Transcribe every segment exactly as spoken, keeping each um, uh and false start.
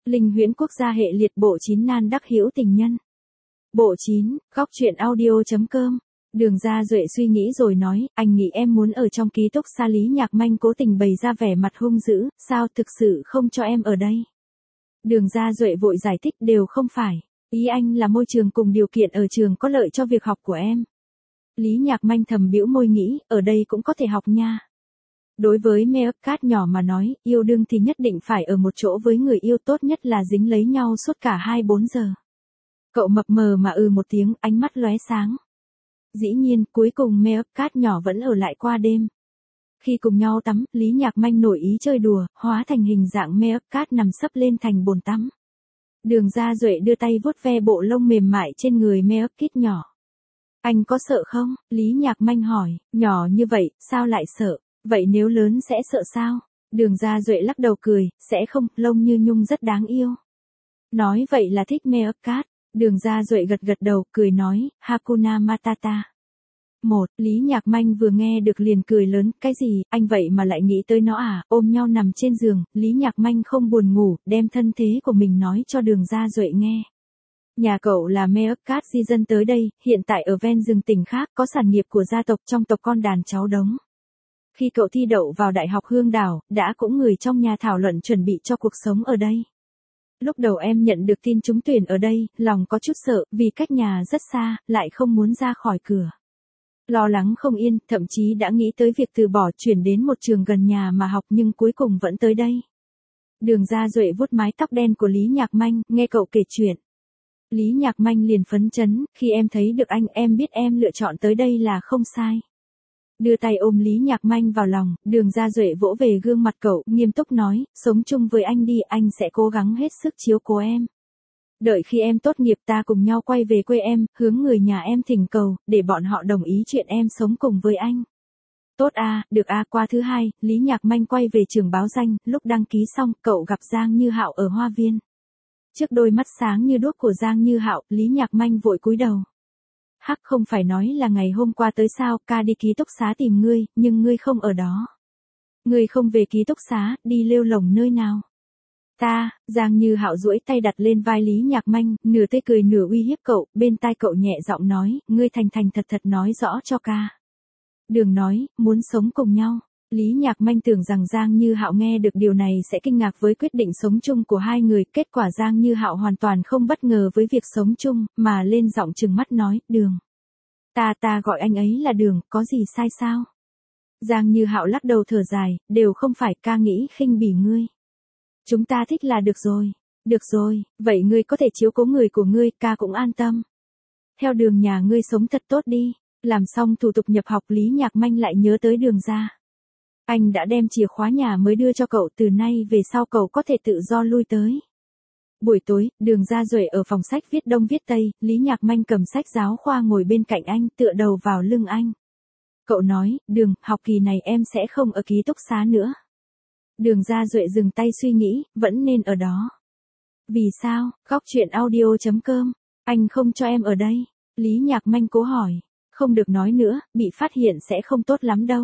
Linh huyễn quốc gia hệ liệt bộ chín nan đắc hữu tình nhân. Bộ chín, góc truyện audio.com. Đường Gia Duệ suy nghĩ rồi nói, anh nghĩ em muốn ở trong ký túc xá. Lý Nhạc Manh cố tình bày ra vẻ mặt hung dữ, sao thực sự không cho em ở đây? Đường Gia Duệ vội giải thích, đều không phải. Ý anh là môi trường cùng điều kiện ở trường có lợi cho việc học của em. Lý Nhạc Manh thầm bĩu môi nghĩ, ở đây cũng có thể học nha. Đối với Meerkat nhỏ mà nói, yêu đương thì nhất định phải ở một chỗ với người yêu, tốt nhất là dính lấy nhau suốt cả hai mươi bốn giờ. Cậu mập mờ mà ừ một tiếng, ánh mắt lóe sáng. Dĩ nhiên, cuối cùng Meerkat nhỏ vẫn ở lại qua đêm. Khi cùng nhau tắm, Lý Nhạc Manh nổi ý chơi đùa, hóa thành hình dạng Meerkat nằm sấp lên thành bồn tắm. Đường Gia Duệ đưa tay vuốt ve bộ lông mềm mại trên người Meerkat nhỏ. Anh có sợ không? Lý Nhạc Manh hỏi, nhỏ như vậy, sao lại sợ? Vậy nếu lớn sẽ sợ sao? Đường Gia Duệ lắc đầu cười, sẽ không, lông như nhung rất đáng yêu. Nói vậy là thích Meerkat. Đường Gia Duệ gật gật đầu, cười nói, Hakuna Matata. Một, Lý Nhạc Manh vừa nghe được liền cười lớn, cái gì, anh vậy mà lại nghĩ tới nó à? Ôm nhau nằm trên giường, Lý Nhạc Manh không buồn ngủ, đem thân thế của mình nói cho Đường Gia Duệ nghe. Nhà cậu là Meerkat di dân tới đây, hiện tại ở ven rừng tỉnh khác, có sản nghiệp của gia tộc, trong tộc con đàn cháu đống. Khi cậu thi đậu vào Đại học Hương Đảo, đã cũng người trong nhà thảo luận chuẩn bị cho cuộc sống ở đây. Lúc đầu em nhận được tin trúng tuyển ở đây, lòng có chút sợ, vì cách nhà rất xa, lại không muốn ra khỏi cửa. Lo lắng không yên, thậm chí đã nghĩ tới việc từ bỏ chuyển đến một trường gần nhà mà học, nhưng cuối cùng vẫn tới đây. Đường Gia Duệ vuốt mái tóc đen của Lý Nhạc Manh, nghe cậu kể chuyện. Lý Nhạc Manh liền phấn chấn, khi em thấy được anh, em biết em lựa chọn tới đây là không sai. Đưa tay ôm Lý Nhạc Manh vào lòng, Đường Gia Duệ vỗ về gương mặt cậu, nghiêm túc nói, sống chung với anh đi, anh sẽ cố gắng hết sức chiếu cố em. Đợi khi em tốt nghiệp ta cùng nhau quay về quê em, hướng người nhà em thỉnh cầu, để bọn họ đồng ý chuyện em sống cùng với anh. Tốt à, được à. Qua thứ hai, Lý Nhạc Manh quay về trường báo danh, lúc đăng ký xong, cậu gặp Giang Như Hạo ở Hoa Viên. Trước đôi mắt sáng như đuốc của Giang Như Hạo, Lý Nhạc Manh vội cúi đầu. Hắc, không phải nói là ngày hôm qua tới sao, ca đi ký túc xá tìm ngươi, nhưng ngươi không ở đó. Ngươi không về ký túc xá, đi lêu lổng nơi nào? Ta, Giang Như Hạo duỗi tay đặt lên vai Lý Nhạc Manh, nửa tươi cười nửa uy hiếp cậu, bên tai cậu nhẹ giọng nói, ngươi thành thành thật thật nói rõ cho ca. Đường nói, muốn sống cùng nhau. Lý Nhạc Manh tưởng rằng Giang Như Hạo nghe được điều này sẽ kinh ngạc với quyết định sống chung của hai người, kết quả Giang Như Hạo hoàn toàn không bất ngờ với việc sống chung, mà lên giọng trừng mắt nói, Đường. Ta ta gọi anh ấy là Đường, có gì sai sao? Giang Như Hạo lắc đầu thở dài, đều không phải, ca nghĩ khinh bỉ ngươi. Chúng ta thích là được rồi. Được rồi, vậy ngươi có thể chiếu cố người của ngươi, ca cũng an tâm. Theo Đường nhà ngươi sống thật tốt đi. Làm xong thủ tục nhập học, Lý Nhạc Manh lại nhớ tới Đường ra. Anh đã đem chìa khóa nhà mới đưa cho cậu, từ nay về sau cậu có thể tự do lui tới. Buổi tối, Đường Gia Duệ ở phòng sách viết đông viết tây, Lý Nhạc Manh cầm sách giáo khoa ngồi bên cạnh anh, tựa đầu vào lưng anh. Cậu nói, Đường, học kỳ này em sẽ không ở ký túc xá nữa. Đường Gia Duệ dừng tay suy nghĩ, vẫn nên ở đó. Vì sao? Góc truyện audio.com. Anh không cho em ở đây. Lý Nhạc Manh cố hỏi. Không được nói nữa, bị phát hiện sẽ không tốt lắm đâu.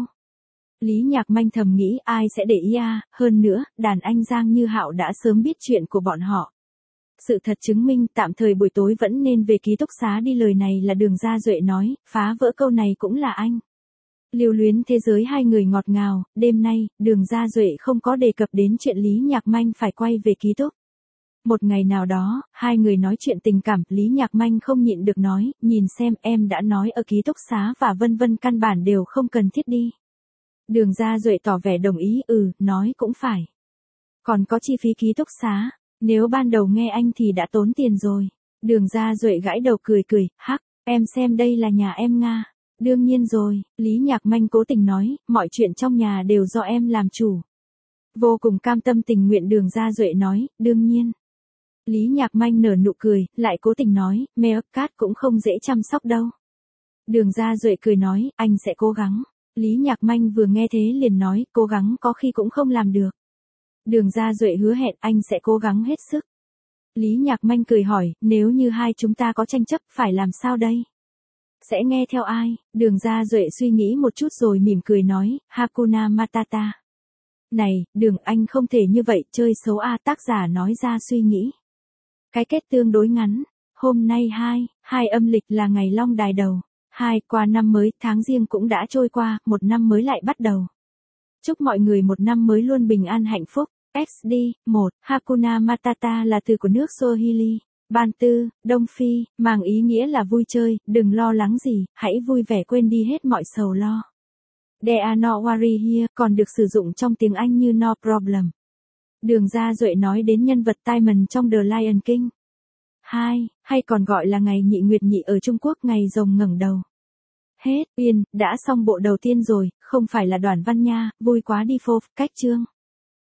Lý Nhạc Manh thầm nghĩ, ai sẽ để ý à, hơn nữa, đàn anh Giang Như Hạo đã sớm biết chuyện của bọn họ. Sự thật chứng minh, tạm thời buổi tối vẫn nên về ký túc xá đi, lời này là Đường Gia Duệ nói, phá vỡ câu này cũng là anh. Lưu luyến thế giới hai người ngọt ngào, đêm nay, Đường Gia Duệ không có đề cập đến chuyện Lý Nhạc Manh phải quay về ký túc. Một ngày nào đó, hai người nói chuyện tình cảm, Lý Nhạc Manh không nhịn được nói, nhìn xem, em đã nói ở ký túc xá và vân vân, căn bản đều không cần thiết đi. Đường Gia Duệ tỏ vẻ đồng ý, ừ, nói cũng phải. Còn có chi phí ký túc xá, nếu ban đầu nghe anh thì đã tốn tiền rồi. Đường Gia Duệ gãi đầu cười cười, hắc, em xem đây là nhà em Nga. Đương nhiên rồi, Lý Nhạc Manh cố tình nói, mọi chuyện trong nhà đều do em làm chủ. Vô cùng cam tâm tình nguyện, Đường Gia Duệ nói, đương nhiên. Lý Nhạc Manh nở nụ cười, lại cố tình nói, Meerkat cũng không dễ chăm sóc đâu. Đường Gia Duệ cười nói, anh sẽ cố gắng. Lý Nhạc Manh vừa nghe thế liền nói, cố gắng có khi cũng không làm được. Đường Gia Duệ hứa hẹn, anh sẽ cố gắng hết sức. Lý Nhạc Manh cười hỏi, nếu như hai chúng ta có tranh chấp, phải làm sao đây? Sẽ nghe theo ai? Đường Gia Duệ suy nghĩ một chút rồi mỉm cười nói, Hakuna Matata. Này, Đường anh không thể như vậy, chơi xấu a, tác giả nói ra suy nghĩ. Cái kết tương đối ngắn. Hôm nay hai, hai âm lịch là ngày long đài đầu. Hai, qua năm mới, tháng Giêng cũng đã trôi qua, một năm mới lại bắt đầu. Chúc mọi người một năm mới luôn bình an hạnh phúc. ét đê, một, Hakuna Matata là từ của nước Swahili. Ban tư, Đông Phi, mang ý nghĩa là vui chơi, đừng lo lắng gì, hãy vui vẻ quên đi hết mọi sầu lo. There are no worry here, còn được sử dụng trong tiếng Anh như no problem. Đường Gia Duệ nói đến nhân vật Timon trong The Lion King. Hai, hay còn gọi là ngày nhị nguyệt nhị ở Trung Quốc, ngày rồng ngẩng đầu. Hết, Uyên, đã xong bộ đầu tiên rồi, không phải là Đoàn Văn nha, vui quá đi phô, cách chương.